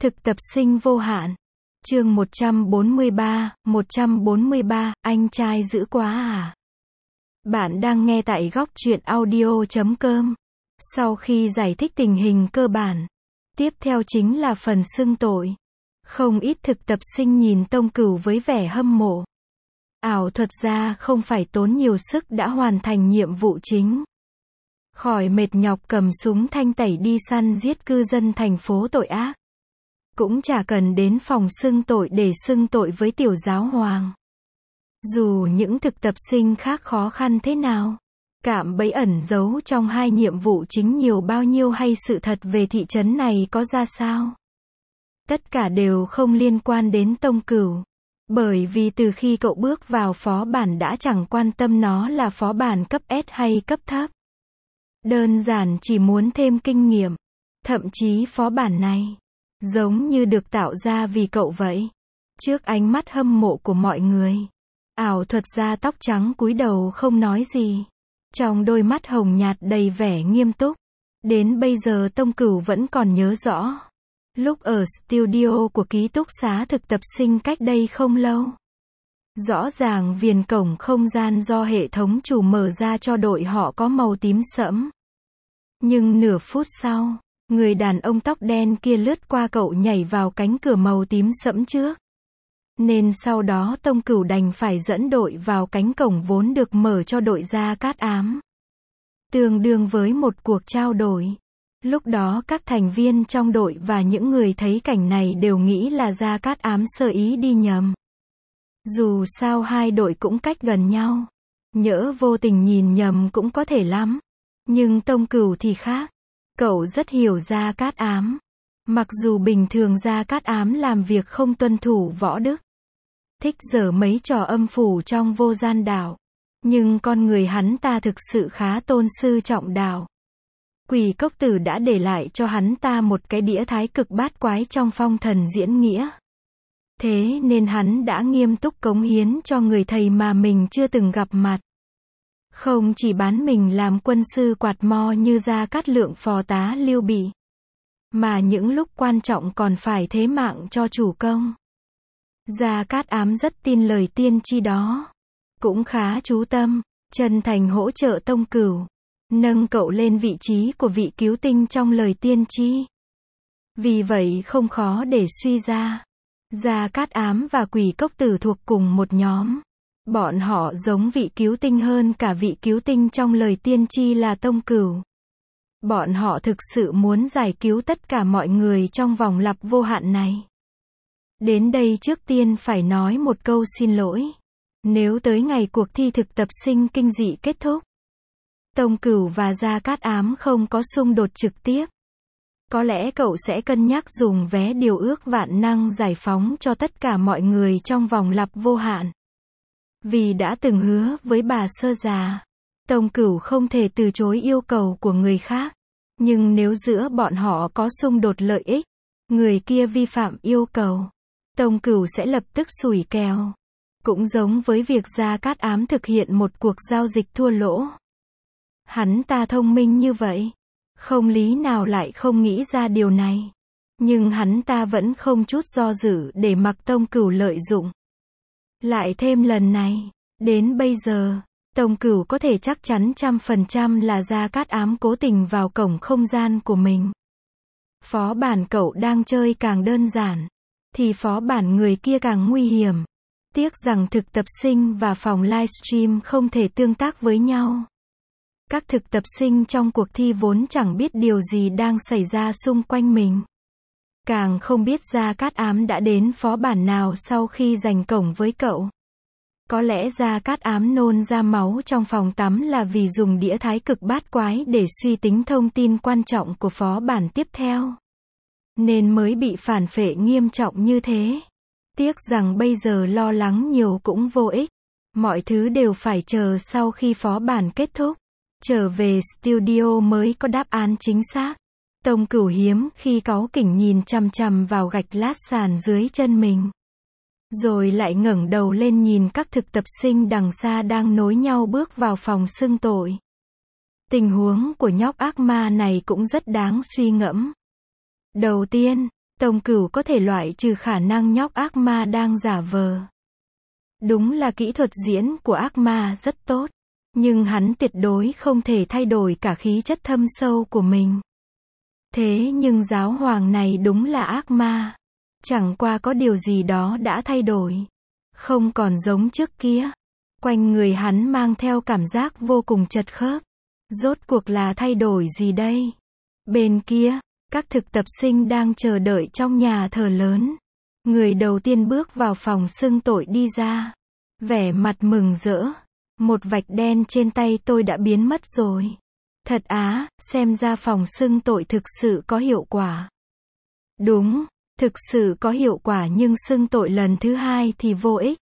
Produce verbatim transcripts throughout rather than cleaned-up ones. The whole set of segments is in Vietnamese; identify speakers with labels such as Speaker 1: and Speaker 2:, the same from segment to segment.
Speaker 1: Thực tập sinh vô hạn. Chương một trăm bốn mươi ba, một trăm bốn mươi ba, anh trai dữ quá à. Bạn đang nghe tại góc truyện audio chấm com. Sau khi giải thích tình hình cơ bản, tiếp theo chính là phần xưng tội. Không ít thực tập sinh nhìn Tông Cửu với vẻ hâm mộ. Ảo thuật gia không phải tốn nhiều sức đã hoàn thành nhiệm vụ chính. Khỏi mệt nhọc cầm súng thanh tẩy đi săn giết cư dân thành phố tội ác. Cũng chả cần đến phòng xưng tội để xưng tội với tiểu giáo hoàng. Dù những thực tập sinh khác khó khăn thế nào, cạm bẫy ẩn giấu trong hai nhiệm vụ chính nhiều bao nhiêu hay sự thật về thị trấn này có ra sao, tất cả đều không liên quan đến Tông Cửu. Bởi vì từ khi cậu bước vào phó bản đã chẳng quan tâm nó là phó bản cấp S hay cấp thấp. Đơn giản chỉ muốn thêm kinh nghiệm. Thậm chí phó bản này giống như được tạo ra vì cậu vậy. Trước ánh mắt hâm mộ của mọi người, ảo thuật gia tóc trắng cúi đầu không nói gì. Trong đôi mắt hồng nhạt đầy vẻ nghiêm túc. Đến bây giờ Tông Cửu vẫn còn nhớ rõ. Lúc ở studio của ký túc xá thực tập sinh cách đây không lâu. Rõ ràng viền cổng không gian do hệ thống chủ mở ra cho đội họ có màu tím sẫm. Nhưng nửa phút sau, người đàn ông tóc đen kia lướt qua cậu nhảy vào cánh cửa màu tím sẫm trước. Nên sau đó Tông Cửu đành phải dẫn đội vào cánh cổng vốn được mở cho đội Gia Cát Ám. Tương đương với một cuộc trao đổi. Lúc đó các thành viên trong đội và những người thấy cảnh này đều nghĩ là Gia Cát Ám sơ ý đi nhầm. Dù sao hai đội cũng cách gần nhau. Nhỡ vô tình nhìn nhầm cũng có thể lắm. Nhưng Tông Cửu thì khác. Cậu rất hiểu Gia Cát Ám. Mặc dù bình thường Gia Cát Ám làm việc không tuân thủ võ đức, thích giở mấy trò âm phủ trong vô gian đạo. Nhưng con người hắn ta thực sự khá tôn sư trọng đạo. Quỷ Cốc Tử đã để lại cho hắn ta một cái đĩa thái cực bát quái trong phong thần diễn nghĩa. Thế nên hắn đã nghiêm túc cống hiến cho người thầy mà mình chưa từng gặp mặt. Không chỉ bán mình làm quân sư quạt mo như Gia Cát Lượng phò tá Lưu Bị, mà những lúc quan trọng còn phải thế mạng cho chủ công. Gia Cát Ám rất tin lời tiên tri đó. Cũng khá chú tâm, chân thành hỗ trợ Tông Cửu. Nâng cậu lên vị trí của vị cứu tinh trong lời tiên tri. Vì vậy không khó để suy ra. Gia Cát Ám và Quỷ Cốc Tử thuộc cùng một nhóm. Bọn họ giống vị cứu tinh hơn cả vị cứu tinh trong lời tiên tri là Tông Cửu. Bọn họ thực sự muốn giải cứu tất cả mọi người trong vòng lặp vô hạn này. Đến đây trước tiên phải nói một câu xin lỗi. Nếu tới ngày cuộc thi thực tập sinh kinh dị kết thúc, Tông Cửu và Gia Cát Ám không có xung đột trực tiếp, có lẽ cậu sẽ cân nhắc dùng vé điều ước vạn năng giải phóng cho tất cả mọi người trong vòng lặp vô hạn. Vì đã từng hứa với bà sơ già, Tông Cửu không thể từ chối yêu cầu của người khác. Nhưng nếu giữa bọn họ có xung đột lợi ích, người kia vi phạm yêu cầu, Tông Cửu sẽ lập tức xủi kèo. Cũng giống với việc Gia Cát Ám thực hiện một cuộc giao dịch thua lỗ. Hắn ta thông minh như vậy, không lý nào lại không nghĩ ra điều này. Nhưng hắn ta vẫn không chút do dự để mặc Tông Cửu lợi dụng. Lại thêm lần này, đến bây giờ, Tông Cửu có thể chắc chắn trăm phần trăm là Gia Cát Ám cố tình vào cổng không gian của mình. Phó bản cậu đang chơi càng đơn giản, thì phó bản người kia càng nguy hiểm. Tiếc rằng thực tập sinh và phòng livestream không thể tương tác với nhau. Các thực tập sinh trong cuộc thi vốn chẳng biết điều gì đang xảy ra xung quanh mình. Càng không biết Gia Cát Ám đã đến phó bản nào sau khi giành cổng với cậu. Có lẽ Gia Cát Ám nôn ra máu trong phòng tắm là vì dùng đĩa thái cực bát quái để suy tính thông tin quan trọng của phó bản tiếp theo. Nên mới bị phản phệ nghiêm trọng như thế. Tiếc rằng bây giờ lo lắng nhiều cũng vô ích. Mọi thứ đều phải chờ sau khi phó bản kết thúc. Trở về studio mới có đáp án chính xác. Tông Cửu hiếm khi cáu kỉnh nhìn chằm chằm vào gạch lát sàn dưới chân mình. Rồi lại ngẩng đầu lên nhìn các thực tập sinh đằng xa đang nối nhau bước vào phòng xưng tội. Tình huống của nhóc ác ma này cũng rất đáng suy ngẫm. Đầu tiên, Tông Cửu có thể loại trừ khả năng nhóc ác ma đang giả vờ. Đúng là kỹ thuật diễn của ác ma rất tốt, nhưng hắn tuyệt đối không thể thay đổi cả khí chất thâm sâu của mình. Thế nhưng giáo hoàng này đúng là ác ma. Chẳng qua có điều gì đó đã thay đổi. Không còn giống trước kia. Quanh người hắn mang theo cảm giác vô cùng chật khớp. Rốt cuộc là thay đổi gì đây? Bên kia, các thực tập sinh đang chờ đợi trong nhà thờ lớn. Người đầu tiên bước vào phòng xưng tội đi ra. Vẻ mặt mừng rỡ. Một vạch đen trên tay tôi đã biến mất rồi. Thật á, xem ra phòng xưng tội thực sự có hiệu quả. Đúng, thực sự có hiệu quả nhưng xưng tội lần thứ hai thì vô ích.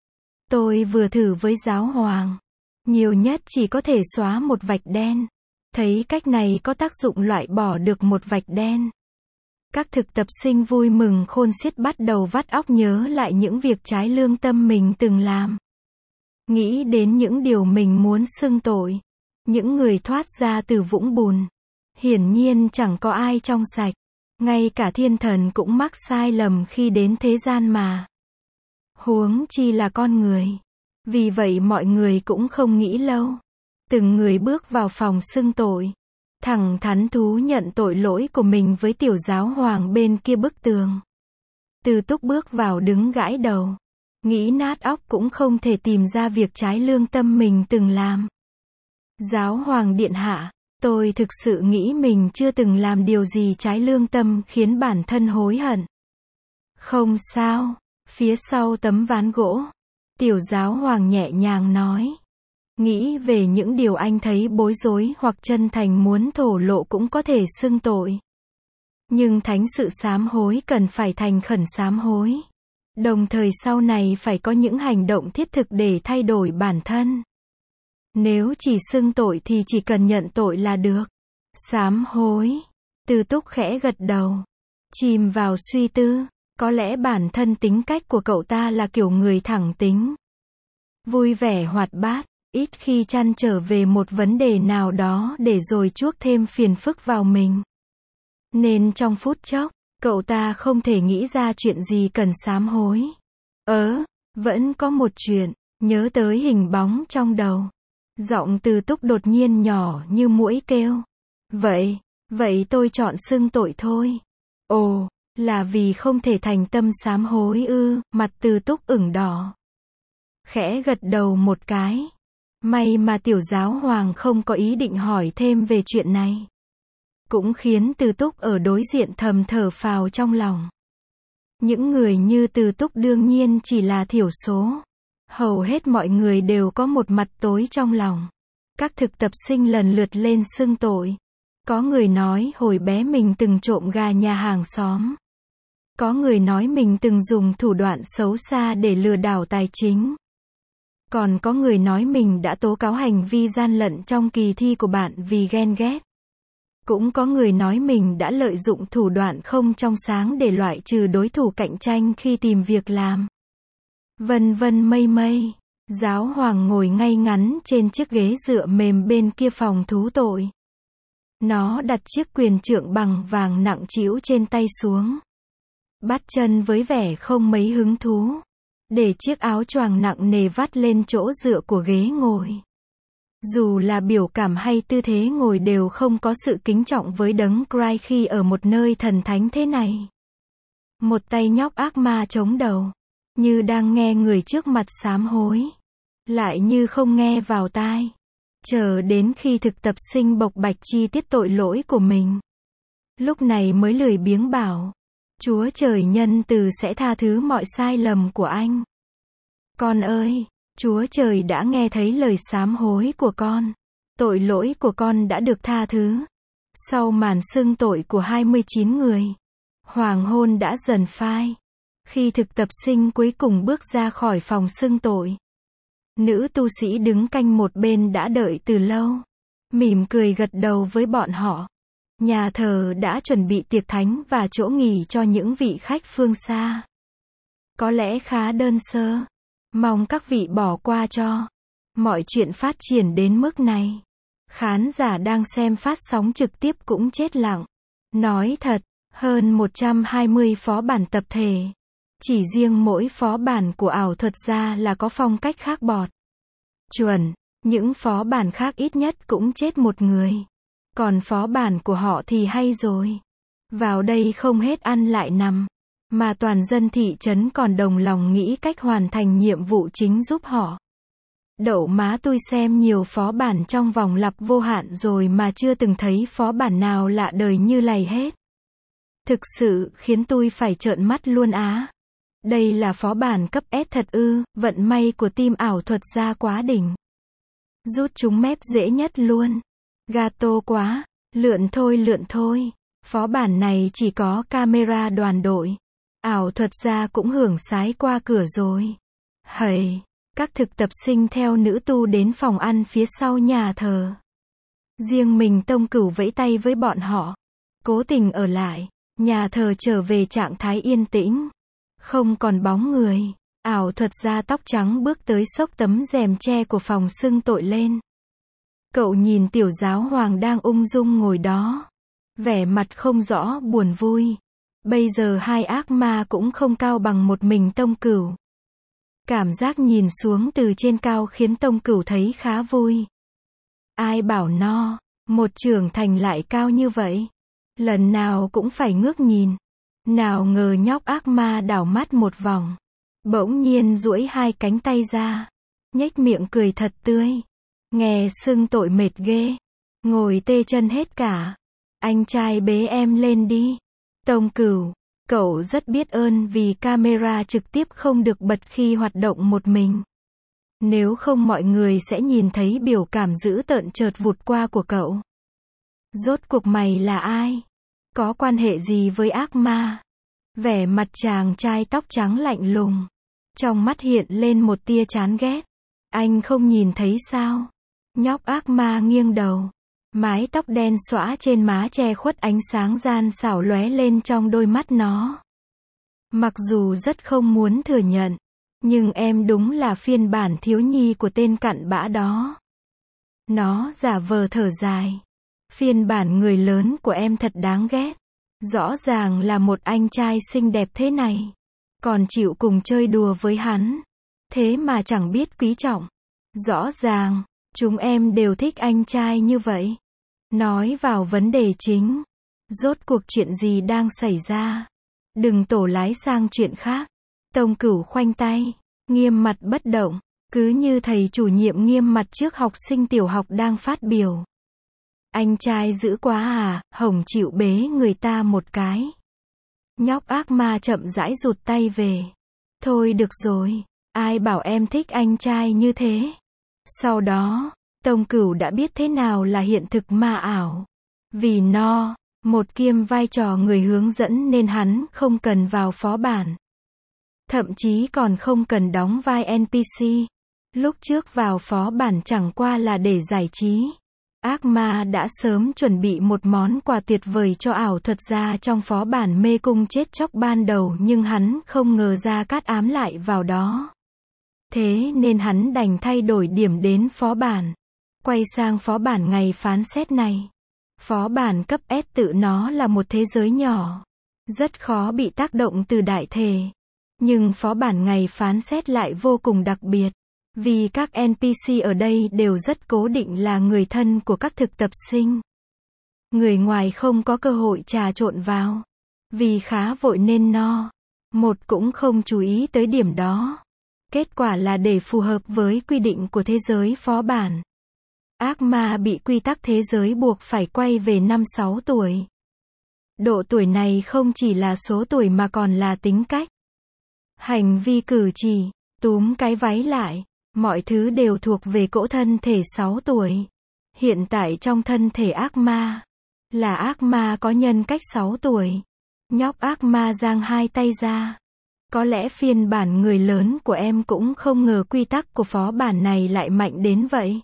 Speaker 1: Tôi vừa thử với giáo hoàng. Nhiều nhất chỉ có thể xóa một vạch đen. Thấy cách này có tác dụng loại bỏ được một vạch đen. Các thực tập sinh vui mừng khôn xiết bắt đầu vắt óc nhớ lại những việc trái lương tâm mình từng làm. Nghĩ đến những điều mình muốn xưng tội. Những người thoát ra từ vũng bùn. Hiển nhiên chẳng có ai trong sạch. Ngay cả thiên thần cũng mắc sai lầm khi đến thế gian mà. Huống chi là con người. Vì vậy mọi người cũng không nghĩ lâu. Từng người bước vào phòng xưng tội. Thẳng thắn thú nhận tội lỗi của mình với tiểu giáo hoàng bên kia bức tường. Từ Túc bước vào đứng gãi đầu. Nghĩ nát óc cũng không thể tìm ra việc trái lương tâm mình từng làm. Giáo hoàng điện hạ, tôi thực sự nghĩ mình chưa từng làm điều gì trái lương tâm khiến bản thân hối hận. Không sao, phía sau tấm ván gỗ, tiểu giáo hoàng nhẹ nhàng nói. Nghĩ về những điều anh thấy bối rối hoặc chân thành muốn thổ lộ cũng có thể xưng tội. Nhưng thánh sự sám hối cần phải thành khẩn sám hối. Đồng thời sau này phải có những hành động thiết thực để thay đổi bản thân. Nếu chỉ xưng tội thì chỉ cần nhận tội là được. Sám hối. Từ Túc khẽ gật đầu. Chìm vào suy tư. Có lẽ bản thân tính cách của cậu ta là kiểu người thẳng tính. Vui vẻ hoạt bát. Ít khi trăn trở về một vấn đề nào đó để rồi chuốc thêm phiền phức vào mình. Nên trong phút chốc, cậu ta không thể nghĩ ra chuyện gì cần sám hối. Ớ, vẫn có một chuyện, nhớ tới hình bóng trong đầu. Giọng Từ Túc đột nhiên nhỏ như muỗi kêu. Vậy, vậy tôi chọn xưng tội thôi. Ồ, là vì không thể thành tâm sám hối ư, mặt Từ Túc ửng đỏ. Khẽ gật đầu một cái. May mà tiểu giáo hoàng không có ý định hỏi thêm về chuyện này. Cũng khiến Từ Túc ở đối diện thầm thở phào trong lòng. Những người như Từ Túc đương nhiên chỉ là thiểu số. Hầu hết mọi người đều có một mặt tối trong lòng. Các thực tập sinh lần lượt lên xưng tội. Có người nói hồi bé mình từng trộm gà nhà hàng xóm. Có người nói mình từng dùng thủ đoạn xấu xa để lừa đảo tài chính. Còn có người nói mình đã tố cáo hành vi gian lận trong kỳ thi của bạn vì ghen ghét. Cũng có người nói mình đã lợi dụng thủ đoạn không trong sáng để loại trừ đối thủ cạnh tranh khi tìm việc làm. Vân vân mây mây. Giáo hoàng ngồi ngay ngắn trên chiếc ghế dựa mềm bên kia phòng thú tội. Nó đặt chiếc quyền trượng bằng vàng nặng trĩu trên tay xuống. Bắt chân với vẻ không mấy hứng thú. Để chiếc áo choàng nặng nề vắt lên chỗ dựa của ghế ngồi. Dù là biểu cảm hay tư thế ngồi đều không có sự kính trọng với đấng Christ khi ở một nơi thần thánh thế này. Một tay nhóc ác ma chống đầu. Như đang nghe người trước mặt sám hối. Lại như không nghe vào tai. Chờ đến khi thực tập sinh bộc bạch chi tiết tội lỗi của mình. Lúc này mới lười biếng bảo. Chúa trời nhân từ sẽ tha thứ mọi sai lầm của anh. Con ơi, Chúa trời đã nghe thấy lời sám hối của con. Tội lỗi của con đã được tha thứ. Sau màn xưng tội của hai mươi chín người, hoàng hôn đã dần phai. Khi thực tập sinh cuối cùng bước ra khỏi phòng xưng tội, nữ tu sĩ đứng canh một bên đã đợi từ lâu. Mỉm cười gật đầu với bọn họ. Nhà thờ đã chuẩn bị tiệc thánh và chỗ nghỉ cho những vị khách phương xa. Có lẽ khá đơn sơ. Mong các vị bỏ qua cho. Mọi chuyện phát triển đến mức này. Khán giả đang xem phát sóng trực tiếp cũng chết lặng. Nói thật, Hơn một trăm hai mươi phó bản tập thể. Chỉ riêng mỗi phó bản của ảo thuật gia là có phong cách khác bọt. Chuẩn, những phó bản khác ít nhất cũng chết một người. Còn phó bản của họ thì hay rồi. Vào đây không hết ăn lại nằm. Mà toàn dân thị trấn còn đồng lòng nghĩ cách hoàn thành nhiệm vụ chính giúp họ. Đậu má tôi xem nhiều phó bản trong vòng lặp vô hạn rồi mà chưa từng thấy phó bản nào lạ đời như này hết. Thực sự khiến tôi phải trợn mắt luôn á. Đây là phó bản cấp S thật ư, vận may của team ảo thuật gia quá đỉnh. Rút chúng mép dễ nhất luôn. Gato quá, lượn thôi lượn thôi. Phó bản này chỉ có camera đoàn đội. Ảo thuật gia cũng hưởng sái qua cửa rồi. Hầy, các thực tập sinh theo nữ tu đến phòng ăn phía sau nhà thờ. Riêng mình Tông Cửu vẫy tay với bọn họ. Cố tình ở lại. Nhà thờ trở về trạng thái yên tĩnh. Không còn bóng người. Ảo thuật gia tóc trắng bước tới xốc tấm rèm tre của phòng xưng tội lên. Cậu nhìn tiểu giáo hoàng đang ung dung ngồi đó. Vẻ mặt không rõ buồn vui. Bây giờ hai ác ma cũng không cao bằng một mình Tông Cửu. Cảm giác nhìn xuống từ trên cao khiến Tông Cửu thấy khá vui. Ai bảo nó, một trưởng thành lại cao như vậy. Lần nào cũng phải ngước nhìn. Nào ngờ nhóc ác ma đảo mắt một vòng. Bỗng nhiên duỗi hai cánh tay ra. Nhếch miệng cười thật tươi. Nghe xưng tội mệt ghê. Ngồi tê chân hết cả. Anh trai bế em lên đi. Tông Cửu, cậu rất biết ơn vì camera trực tiếp không được bật khi hoạt động một mình. Nếu không mọi người sẽ nhìn thấy biểu cảm dữ tợn chợt vụt qua của cậu. Rốt cuộc mày là ai? Có quan hệ gì với ác ma? Vẻ mặt chàng trai tóc trắng lạnh lùng. Trong mắt hiện lên một tia chán ghét. Anh không nhìn thấy sao? Nhóc ác ma nghiêng đầu. Mái tóc đen xõa trên má che khuất ánh sáng gian xảo lóe lên trong đôi mắt nó. Mặc dù rất không muốn thừa nhận, nhưng em đúng là phiên bản thiếu nhi của tên cặn bã đó. Nó giả vờ thở dài. Phiên bản người lớn của em thật đáng ghét. Rõ ràng là một anh trai xinh đẹp thế này. Còn chịu cùng chơi đùa với hắn. Thế mà chẳng biết quý trọng. Rõ ràng, chúng em đều thích anh trai như vậy. Nói vào vấn đề chính. Rốt cuộc chuyện gì đang xảy ra? Đừng tổ lái sang chuyện khác. Tông Cửu khoanh tay. Nghiêm mặt bất động. Cứ như thầy chủ nhiệm nghiêm mặt trước học sinh tiểu học đang phát biểu. Anh trai dữ quá à, Hồng chịu bế người ta một cái. Nhóc ác ma chậm rãi rụt tay về. Thôi được rồi, ai bảo em thích anh trai như thế. Sau đó, Tông Cửu đã biết thế nào là hiện thực ma ảo. Vì nó, một kiêm vai trò người hướng dẫn nên hắn không cần vào phó bản. Thậm chí còn không cần đóng vai en pê xê. Lúc trước vào phó bản chẳng qua là để giải trí. Ác ma đã sớm chuẩn bị một món quà tuyệt vời cho ảo thuật gia trong phó bản mê cung chết chóc ban đầu nhưng hắn không ngờ Gia Cát ám lại vào đó. Thế nên hắn đành thay đổi điểm đến phó bản. Quay sang phó bản ngày phán xét này. Phó bản cấp S tự nó là một thế giới nhỏ. Rất khó bị tác động từ đại thể. Nhưng phó bản ngày phán xét lại vô cùng đặc biệt. Vì các en pê xê ở đây đều rất cố định là người thân của các thực tập sinh. Người ngoài không có cơ hội trà trộn vào. Vì khá vội nên no. Một cũng không chú ý tới điểm đó. Kết quả là để phù hợp với quy định của thế giới phó bản. Ác ma bị quy tắc thế giới buộc phải quay về năm sáu tuổi. Độ tuổi này không chỉ là số tuổi mà còn là tính cách. Hành vi cử chỉ, túm cái váy lại. Mọi thứ đều thuộc về cỗ thân thể sáu tuổi. Hiện tại trong thân thể ác ma. Là ác ma có nhân cách sáu tuổi. Nhóc ác ma giang hai tay ra. Có lẽ phiên bản người lớn của em cũng không ngờ quy tắc của phó bản này lại mạnh đến vậy.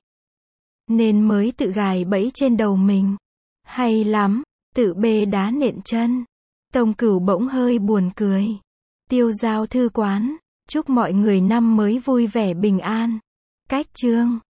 Speaker 1: Nên mới tự gài bẫy trên đầu mình. Hay lắm, tự bê đá nện chân. Tông Cửu bỗng hơi buồn cười. Tiêu giao thư quán. Chúc mọi người năm mới vui vẻ bình an. Cách chương